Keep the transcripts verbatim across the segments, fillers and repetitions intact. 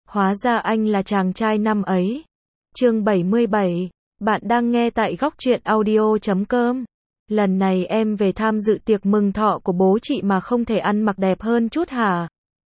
Hóa ra anh là chàng trai năm ấy. Chương bảy mươi bảy, bạn đang nghe tại góc truyện audio chấm com. Lần này em về tham dự tiệc mừng thọ của bố chị mà không thể ăn mặc đẹp hơn chút hả?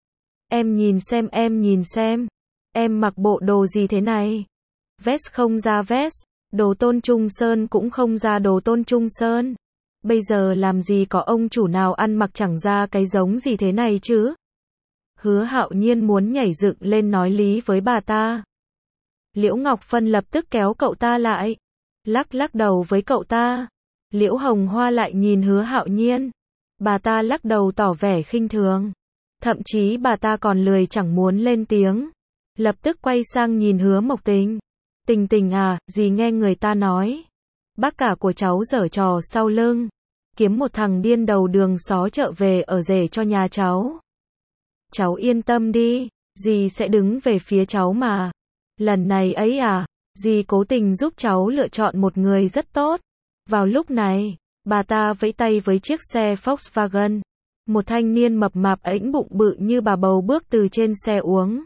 Em nhìn xem, em nhìn xem. Em mặc bộ đồ gì thế này? Vest không ra vest, đồ Tôn Trung Sơn cũng không ra đồ Tôn Trung Sơn. Bây giờ làm gì có ông chủ nào ăn mặc chẳng ra cái giống gì thế này chứ? Hứa Hạo Nhiên muốn nhảy dựng lên nói lý với bà ta. Liễu Ngọc Phân lập tức kéo cậu ta lại, lắc lắc đầu với cậu ta. Liễu Hồng Hoa lại nhìn Hứa Hạo Nhiên. Bà ta lắc đầu tỏ vẻ khinh thường. Thậm chí bà ta còn lười chẳng muốn lên tiếng. Lập tức quay sang nhìn Hứa Mộc Tình. Tình Tình à, dì nghe người ta nói. Bác cả của cháu giở trò sau lưng. Kiếm một thằng điên đầu đường xó chợ về ở rể cho nhà cháu. Cháu yên tâm đi, dì sẽ đứng về phía cháu mà. Lần này ấy à, dì cố tình giúp cháu lựa chọn một người rất tốt. Vào lúc này, bà ta vẫy tay với chiếc xe Volkswagen. Một thanh niên mập mạp ẵnh bụng bự như bà bầu bước từ trên xe uống.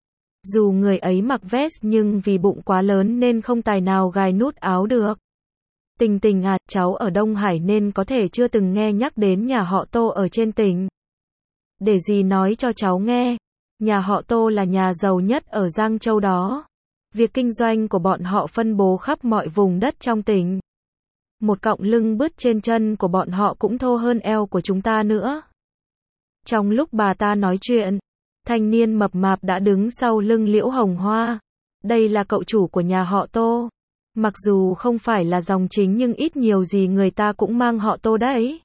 Dù người ấy mặc vest nhưng vì bụng quá lớn nên không tài nào gài nút áo được. Tình Tình à, cháu ở Đông Hải nên có thể chưa từng nghe nhắc đến nhà họ Tô ở trên tỉnh. Để dì nói cho cháu nghe, nhà họ Tô là nhà giàu nhất ở Giang Châu đó. Việc kinh doanh của bọn họ phân bố khắp mọi vùng đất trong tỉnh. Một cọng lưng bứt trên chân của bọn họ cũng thô hơn eo của chúng ta nữa. Trong lúc bà ta nói chuyện, thanh niên mập mạp đã đứng sau lưng Liễu Hồng Hoa. Đây là cậu chủ của nhà họ Tô. Mặc dù không phải là dòng chính nhưng ít nhiều gì người ta cũng mang họ Tô đấy.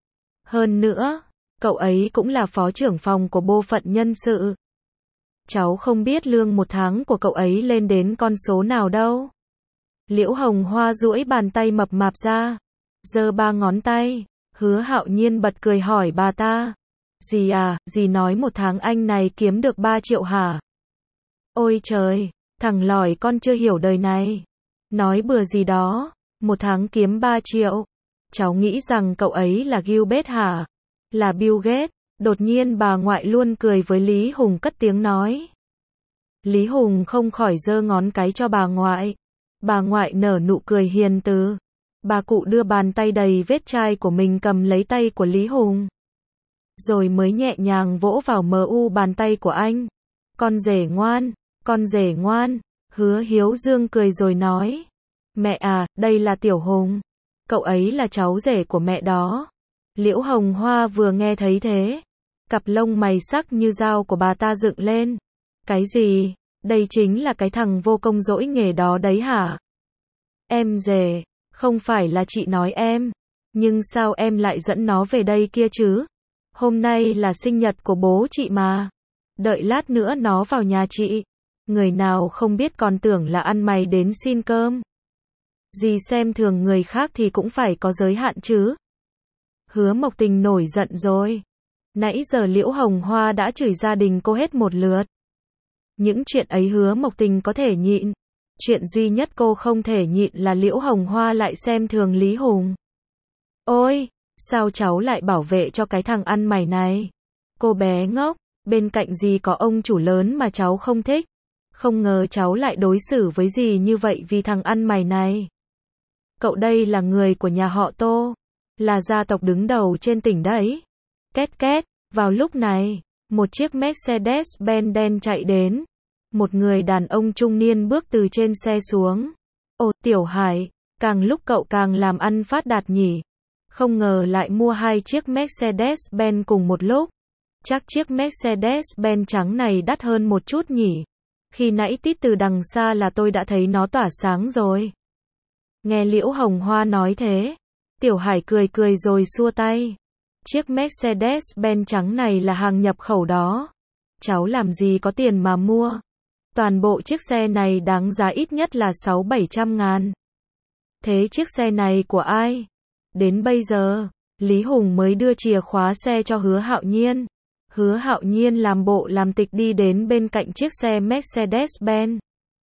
Hơn nữa, cậu ấy cũng là phó trưởng phòng của bộ phận nhân sự. Cháu không biết lương một tháng của cậu ấy lên đến con số nào đâu. Liễu Hồng Hoa duỗi bàn tay mập mạp ra, giơ ba ngón tay. Hứa Hạo Nhiên bật cười hỏi bà ta. Dì à, dì nói một tháng anh này kiếm được ba triệu hả? Ôi trời, thằng lỏi con chưa hiểu đời này. Nói bừa gì đó, một tháng kiếm ba triệu. Cháu nghĩ rằng cậu ấy là Gilbert hả? Là Bill Gates. Đột nhiên bà ngoại luôn cười với Lý Hùng cất tiếng nói. Lý Hùng không khỏi giơ ngón cái cho bà ngoại. Bà ngoại nở nụ cười hiền từ. Bà cụ đưa bàn tay đầy vết chai của mình cầm lấy tay của Lý Hùng. Rồi mới nhẹ nhàng vỗ vào mờ u bàn tay của anh. Con rể ngoan, con rể ngoan. Hứa Hiếu Dương cười rồi nói. Mẹ à, đây là Tiểu Hùng. Cậu ấy là cháu rể của mẹ đó. Liễu Hồng Hoa vừa nghe thấy thế. Cặp lông mày sắc như dao của bà ta dựng lên. Cái gì? Đây chính là cái thằng vô công dỗi nghề đó đấy hả? Em rể, không phải là chị nói em. Nhưng sao em lại dẫn nó về đây kia chứ? Hôm nay là sinh nhật của bố chị mà. Đợi lát nữa nó vào nhà chị. Người nào không biết còn tưởng là ăn mày đến xin cơm. Dì xem thường người khác thì cũng phải có giới hạn chứ. Hứa Mộc Tình nổi giận rồi. Nãy giờ Liễu Hồng Hoa đã chửi gia đình cô hết một lượt. Những chuyện ấy Hứa Mộc Tình có thể nhịn. Chuyện duy nhất cô không thể nhịn là Liễu Hồng Hoa lại xem thường Lý Hùng. Ôi, sao cháu lại bảo vệ cho cái thằng ăn mày này? Cô bé ngốc, bên cạnh dì có ông chủ lớn mà cháu không thích. Không ngờ cháu lại đối xử với dì như vậy vì thằng ăn mày này. Cậu đây là người của nhà họ Tô. Là gia tộc đứng đầu trên tỉnh đấy. Két két, vào lúc này, một chiếc Mercedes-Benz đen chạy đến. Một người đàn ông trung niên bước từ trên xe xuống. Ồ, Tiểu Hải, càng lúc cậu càng làm ăn phát đạt nhỉ. Không ngờ lại mua hai chiếc Mercedes-Benz cùng một lúc. Chắc chiếc Mercedes-Benz trắng này đắt hơn một chút nhỉ. Khi nãy tít từ đằng xa là tôi đã thấy nó tỏa sáng rồi. Nghe Liễu Hồng Hoa nói thế, Tiểu Hải cười cười rồi xua tay. Chiếc Mercedes-Benz trắng này là hàng nhập khẩu đó. Cháu làm gì có tiền mà mua. Toàn bộ chiếc xe này đáng giá ít nhất là sáu bảy trăm ngàn. Thế chiếc xe này của ai? Đến bây giờ, Lý Hùng mới đưa chìa khóa xe cho Hứa Hạo Nhiên. Hứa Hạo Nhiên làm bộ làm tịch đi đến bên cạnh chiếc xe Mercedes-Benz.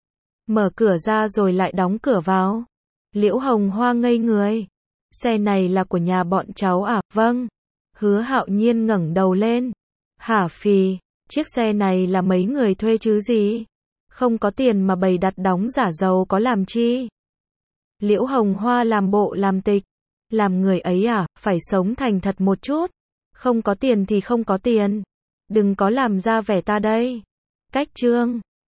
Mở cửa ra rồi lại đóng cửa vào. Liễu Hồng Hoa ngây người. Xe này là của nhà bọn cháu à? Vâng. Hứa Hạo Nhiên ngẩng đầu lên. Hả phì, Chiếc xe này là mấy người thuê chứ gì? Không có tiền mà bày đặt đóng giả giàu có làm chi? Liễu Hồng Hoa làm bộ làm tịch. Làm người ấy à, phải sống thành thật một chút. Không có tiền thì không có tiền. Đừng có làm ra vẻ ta đây. Cách chương